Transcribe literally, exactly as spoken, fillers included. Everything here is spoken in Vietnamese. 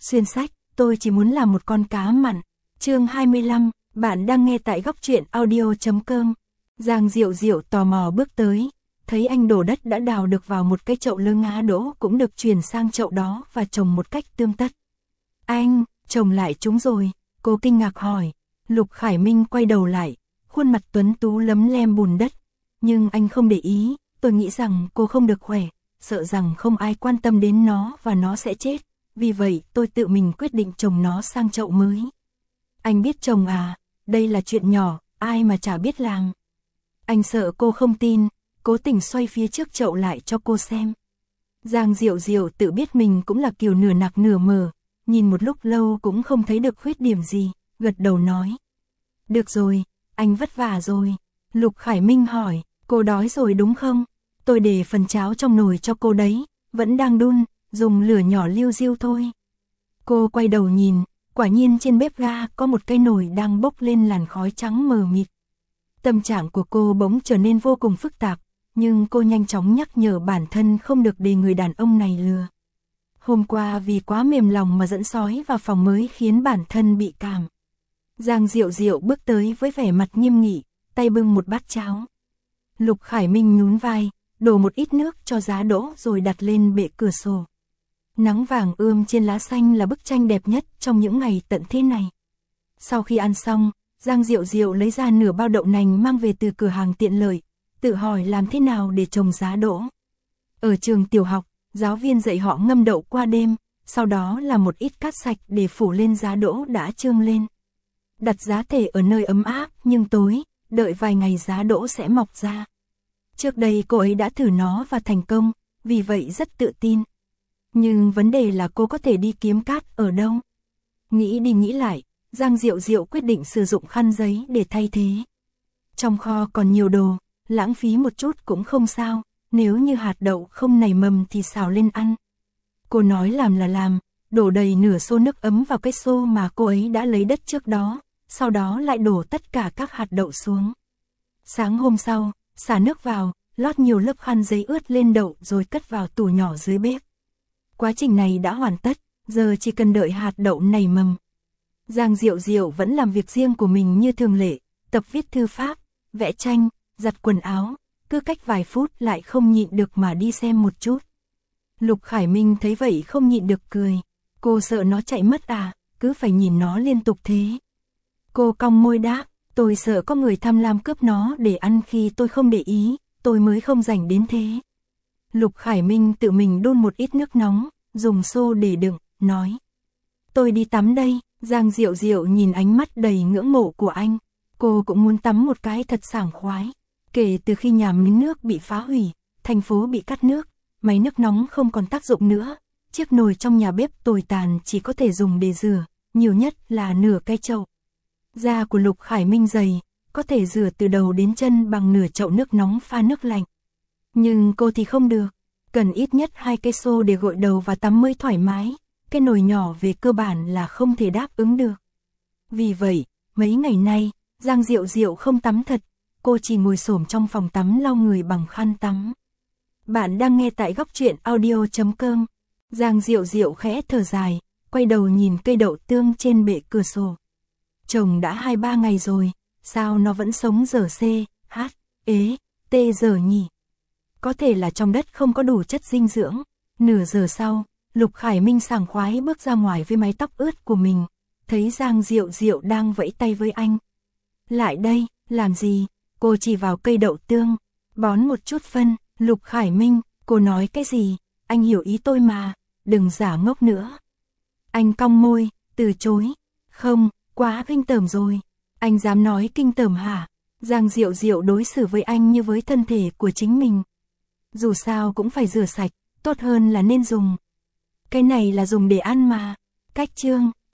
Xuyên sách, tôi chỉ muốn làm một con cá mặn. Chương hai mươi lăm, bạn đang nghe tại góc truyện audio chấm com. Giang Diệu Diệu tò mò bước tới, thấy anh đổ đất đã đào được vào một cái chậu lơ ngá đỗ cũng được chuyển sang chậu đó và trồng một cách tươm tất. Anh, trồng lại chúng rồi, cô kinh ngạc hỏi. Lục Khải Minh quay đầu lại, khuôn mặt tuấn tú lấm lem bùn đất. Nhưng anh không để ý, tôi nghĩ rằng cô không được khỏe, sợ rằng không ai quan tâm đến nó và nó sẽ chết. Vì vậy tôi tự mình quyết định trồng nó sang chậu mới. Anh biết trồng à, đây là chuyện nhỏ, ai mà chả biết làm. Anh sợ cô không tin, cố tình xoay phía trước chậu lại cho cô xem. Giang Diệu Diệu tự biết mình cũng là kiểu nửa nạc nửa mờ, nhìn một lúc lâu cũng không thấy được khuyết điểm gì, gật đầu nói. Được rồi, anh vất vả rồi. Lục Khải Minh hỏi, cô đói rồi đúng không? Tôi để phần cháo trong nồi cho cô đấy, vẫn đang đun, dùng lửa nhỏ liu riu thôi. Cô quay đầu nhìn, quả nhiên trên bếp ga có một cái nồi đang bốc lên làn khói trắng mờ mịt. Tâm trạng của cô bỗng trở nên vô cùng phức tạp, nhưng cô nhanh chóng nhắc nhở bản thân không được để người đàn ông này lừa. Hôm qua vì quá mềm lòng mà dẫn sói vào phòng mới khiến bản thân bị cảm. Giang Diệu Diệu bước tới với vẻ mặt nghiêm nghị, tay bưng một bát cháo. Lục Khải Minh nhún vai, đổ một ít nước cho giá đỗ rồi đặt lên bệ cửa sổ. Nắng vàng ươm trên lá xanh là bức tranh đẹp nhất trong những ngày tận thế này. Sau khi ăn xong, Giang Diệu Diệu lấy ra nửa bao đậu nành mang về từ cửa hàng tiện lợi, tự hỏi làm thế nào để trồng giá đỗ. Ở trường tiểu học, giáo viên dạy họ ngâm đậu qua đêm, sau đó là một ít cát sạch để phủ lên giá đỗ đã trương lên. Đặt giá thể ở nơi ấm áp nhưng tối, đợi vài ngày giá đỗ sẽ mọc ra. Trước đây cô ấy đã thử nó và thành công, vì vậy rất tự tin. Nhưng vấn đề là cô có thể đi kiếm cát ở đâu? Nghĩ đi nghĩ lại, Giang Diệu Diệu quyết định sử dụng khăn giấy để thay thế. Trong kho còn nhiều đồ, lãng phí một chút cũng không sao, nếu như hạt đậu không nảy mầm thì xào lên ăn. Cô nói làm là làm, đổ đầy nửa xô nước ấm vào cái xô mà cô ấy đã lấy đất trước đó, sau đó lại đổ tất cả các hạt đậu xuống. Sáng hôm sau, xả nước vào, lót nhiều lớp khăn giấy ướt lên đậu rồi cất vào tủ nhỏ dưới bếp. Quá trình này đã hoàn tất, giờ chỉ cần đợi hạt đậu nảy mầm. Giang Diệu Diệu vẫn làm việc riêng của mình như thường lệ, tập viết thư pháp, vẽ tranh, giặt quần áo, cứ cách vài phút lại không nhịn được mà đi xem một chút. Lục Khải Minh thấy vậy không nhịn được cười, cô sợ nó chạy mất à, cứ phải nhìn nó liên tục thế. Cô cong môi đáp, tôi sợ có người tham lam cướp nó để ăn khi tôi không để ý, tôi mới không rảnh đến thế. Lục Khải Minh tự mình đun một ít nước nóng, dùng xô để đựng, nói. Tôi đi tắm đây. Giang Diệu Diệu nhìn ánh mắt đầy ngưỡng mộ của anh, cô cũng muốn tắm một cái thật sảng khoái. Kể từ khi nhà máy nước bị phá hủy, thành phố bị cắt nước, máy nước nóng không còn tác dụng nữa, chiếc nồi trong nhà bếp tồi tàn chỉ có thể dùng để rửa, nhiều nhất là nửa cái chậu. Da của Lục Khải Minh dày, có thể rửa từ đầu đến chân bằng nửa chậu nước nóng pha nước lạnh. Nhưng cô thì không được, cần ít nhất hai cái xô để gội đầu và tắm mới thoải mái. Cái nồi nhỏ về cơ bản là không thể đáp ứng được. Vì vậy, mấy ngày nay, Giang Diệu Diệu không tắm thật, cô chỉ ngồi xổm trong phòng tắm lau người bằng khăn tắm. Bạn đang nghe tại góc truyện audio chấm com. Giang Diệu Diệu khẽ thở dài, quay đầu nhìn cây đậu tương trên bệ cửa sổ. Trồng đã hai ba ngày rồi, sao nó vẫn sống giờ C, H, ế, T giờ nhỉ? Có thể là trong đất không có đủ chất dinh dưỡng. Nửa giờ sau, Lục Khải Minh sảng khoái bước ra ngoài với mái tóc ướt của mình, thấy Giang Diệu Diệu đang vẫy tay với anh. Lại đây, làm gì? Cô chỉ vào cây đậu tương, bón một chút phân. Lục Khải Minh, cô nói cái gì? Anh hiểu ý tôi mà, đừng giả ngốc nữa. Anh cong môi, từ chối. Không, quá kinh tởm rồi. Anh dám nói kinh tởm hả? Giang Diệu Diệu đối xử với anh như với thân thể của chính mình. Dù sao cũng phải rửa sạch, tốt hơn là nên dùng. Cái này là dùng để ăn mà. Cách chương.